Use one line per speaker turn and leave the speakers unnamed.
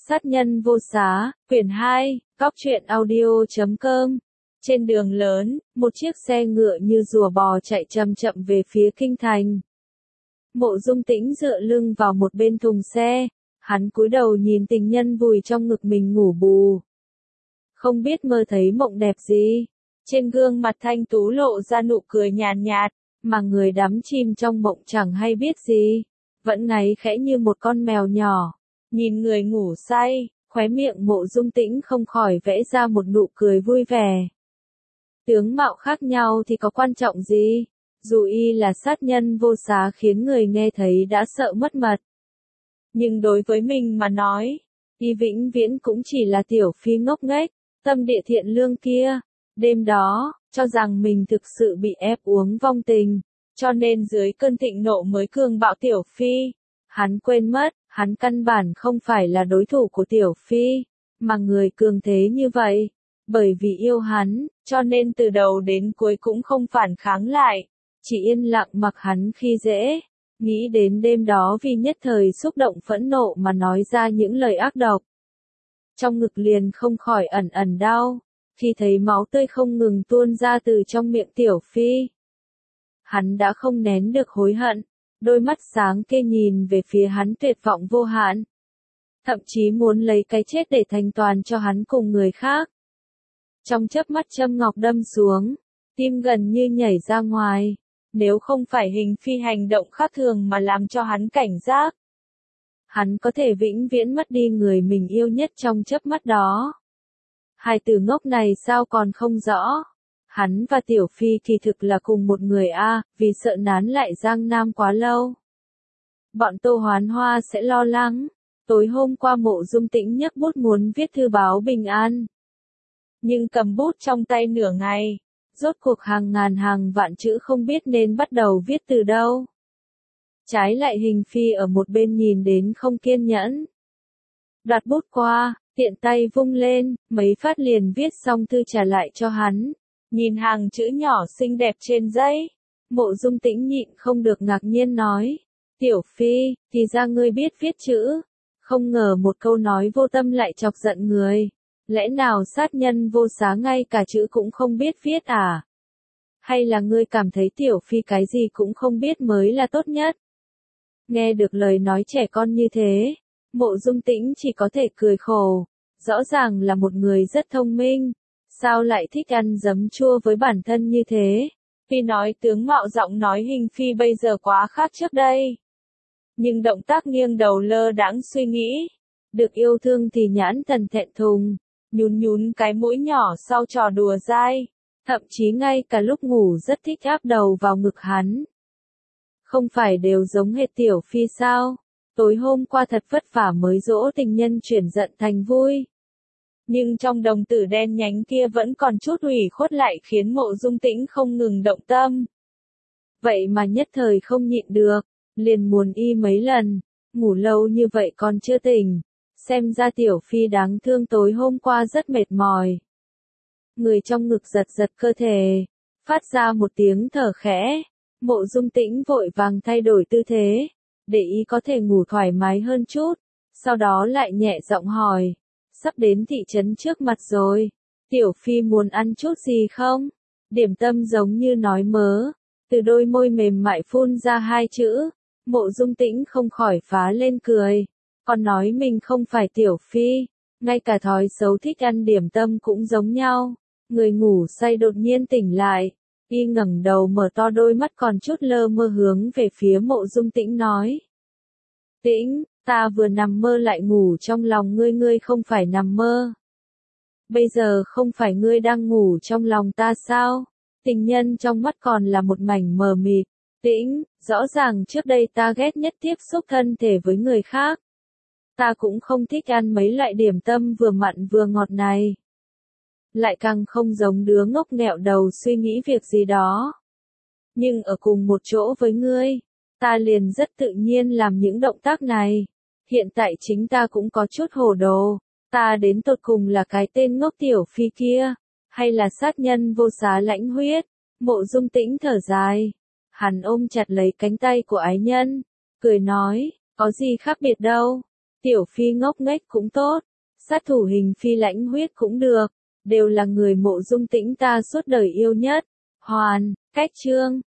Sát nhân vô xá, quyển 2, Góc truyện audio.com. Trên đường lớn, một chiếc xe ngựa như rùa bò chạy chậm chậm về phía kinh thành. Mộ Dung Tĩnh dựa lưng vào một bên thùng xe, hắn cúi đầu nhìn tình nhân vùi trong ngực mình ngủ bù. Không biết mơ thấy mộng đẹp gì, trên gương mặt thanh tú lộ ra nụ cười nhàn nhạt, mà người đắm chìm trong mộng chẳng hay biết gì, vẫn ngáy khẽ như một con mèo nhỏ. Nhìn người ngủ say, khóe miệng Mộ Dung Tĩnh không khỏi vẽ ra một nụ cười vui vẻ. Tướng mạo khác nhau thì có quan trọng gì, dù y là sát nhân vô xá khiến người nghe thấy đã sợ mất mật. Nhưng đối với mình mà nói, y vĩnh viễn cũng chỉ là tiểu phi ngốc nghếch, tâm địa thiện lương kia. Đêm đó, cho rằng mình thực sự bị ép uống vong tình, cho nên dưới cơn thịnh nộ mới cường bạo tiểu phi. Hắn quên mất, hắn căn bản không phải là đối thủ của tiểu phi, mà người cường thế như vậy. Bởi vì yêu hắn, cho nên từ đầu đến cuối cũng không phản kháng lại, chỉ yên lặng mặc hắn khi dễ. Nghĩ đến đêm đó vì nhất thời xúc động phẫn nộ mà nói ra những lời ác độc. Trong ngực liền không khỏi ẩn ẩn đau, khi thấy máu tươi không ngừng tuôn ra từ trong miệng tiểu phi. Hắn đã không nén được hối hận, đôi mắt sáng kia nhìn về phía hắn tuyệt vọng vô hạn. Thậm chí muốn lấy cái chết để thanh toàn cho hắn cùng người khác. Trong chớp mắt châm ngọc đâm xuống, tim gần như nhảy ra ngoài, nếu không phải hình phi hành động khác thường mà làm cho hắn cảnh giác. Hắn có thể vĩnh viễn mất đi người mình yêu nhất trong chớp mắt đó. Hai từ ngốc này sao còn không rõ. Hắn và tiểu phi kỳ thực là cùng một người vì sợ nán lại Giang Nam quá lâu. Bọn Tô Hoán Hoa sẽ lo lắng. Tối hôm qua Mộ Dung Tĩnh nhấc bút muốn viết thư báo bình an. Nhưng cầm bút trong tay nửa ngày, rốt cuộc hàng ngàn hàng vạn chữ không biết nên bắt đầu viết từ đâu. Trái lại hình phi ở một bên nhìn đến không kiên nhẫn. Đoạt bút qua, tiện tay vung lên, mấy phát liền viết xong thư trả lại cho hắn. Nhìn hàng chữ nhỏ xinh đẹp trên giấy, Mộ Dung Tĩnh nhịn không được ngạc nhiên nói. Tiểu phi, thì ra ngươi biết viết chữ. Không ngờ một câu nói vô tâm lại chọc giận người. Lẽ nào sát nhân vô xá ngay cả chữ cũng không biết viết à? Hay là ngươi cảm thấy tiểu phi cái gì cũng không biết mới là tốt nhất? Nghe được lời nói trẻ con như thế, Mộ Dung Tĩnh chỉ có thể cười khổ. Rõ ràng là một người rất thông minh, sao lại thích ăn giấm chua với bản thân như thế? Phi nói tướng mạo giọng nói hình phi bây giờ quá khác trước đây. Nhưng động tác nghiêng đầu lơ đãng suy nghĩ. Được yêu thương thì nhãn thần thẹn thùng, nhún nhún cái mũi nhỏ sau trò đùa dai. Thậm chí ngay cả lúc ngủ rất thích áp đầu vào ngực hắn. Không phải đều giống hệt tiểu phi sao? Tối hôm qua thật vất vả mới dỗ tình nhân chuyển giận thành vui. Nhưng trong đồng tử đen nhánh kia vẫn còn chút ủy khuất lại khiến Mộ Dung Tĩnh không ngừng động tâm. Vậy mà nhất thời không nhịn được, liền muốn y mấy lần, ngủ lâu như vậy còn chưa tỉnh. Xem ra tiểu phi đáng thương tối hôm qua rất mệt mỏi. Người trong ngực giật giật cơ thể, phát ra một tiếng thở khẽ. Mộ Dung Tĩnh vội vàng thay đổi tư thế, để y có thể ngủ thoải mái hơn chút. Sau đó lại nhẹ giọng hỏi. Sắp đến thị trấn trước mặt rồi. Tiểu phi muốn ăn chút gì không? Điểm tâm giống như nói mớ. Từ đôi môi mềm mại phun ra hai chữ. Mộ Dung Tĩnh không khỏi phá lên cười. Còn nói mình không phải tiểu phi. Ngay cả thói xấu thích ăn điểm tâm cũng giống nhau. Người ngủ say đột nhiên tỉnh lại. Y ngẩng đầu mở to đôi mắt còn chút lơ mơ hướng về phía Mộ Dung Tĩnh nói. Tĩnh, ta vừa nằm mơ lại ngủ trong lòng ngươi, ngươi không phải nằm mơ. Bây giờ không phải ngươi đang ngủ trong lòng ta sao? Tình nhân trong mắt còn là một mảnh mờ mịt. Tĩnh, rõ ràng trước đây ta ghét nhất tiếp xúc thân thể với người khác. Ta cũng không thích ăn mấy loại điểm tâm vừa mặn vừa ngọt này. Lại càng không giống đứa ngốc nghẹo đầu suy nghĩ việc gì đó. Nhưng ở cùng một chỗ với ngươi, ta liền rất tự nhiên làm những động tác này. Hiện tại chính ta cũng có chút hồ đồ. Ta đến tột cùng là cái tên ngốc tiểu phi kia, hay là sát nhân vô xá lãnh huyết? Mộ Dung Tĩnh thở dài. Hắn ôm chặt lấy cánh tay của ái nhân, cười nói, có gì khác biệt đâu. Tiểu phi ngốc nghếch cũng tốt, sát thủ hình phi lãnh huyết cũng được, đều là người Mộ Dung Tĩnh ta suốt đời yêu nhất. Hoàn, cách chương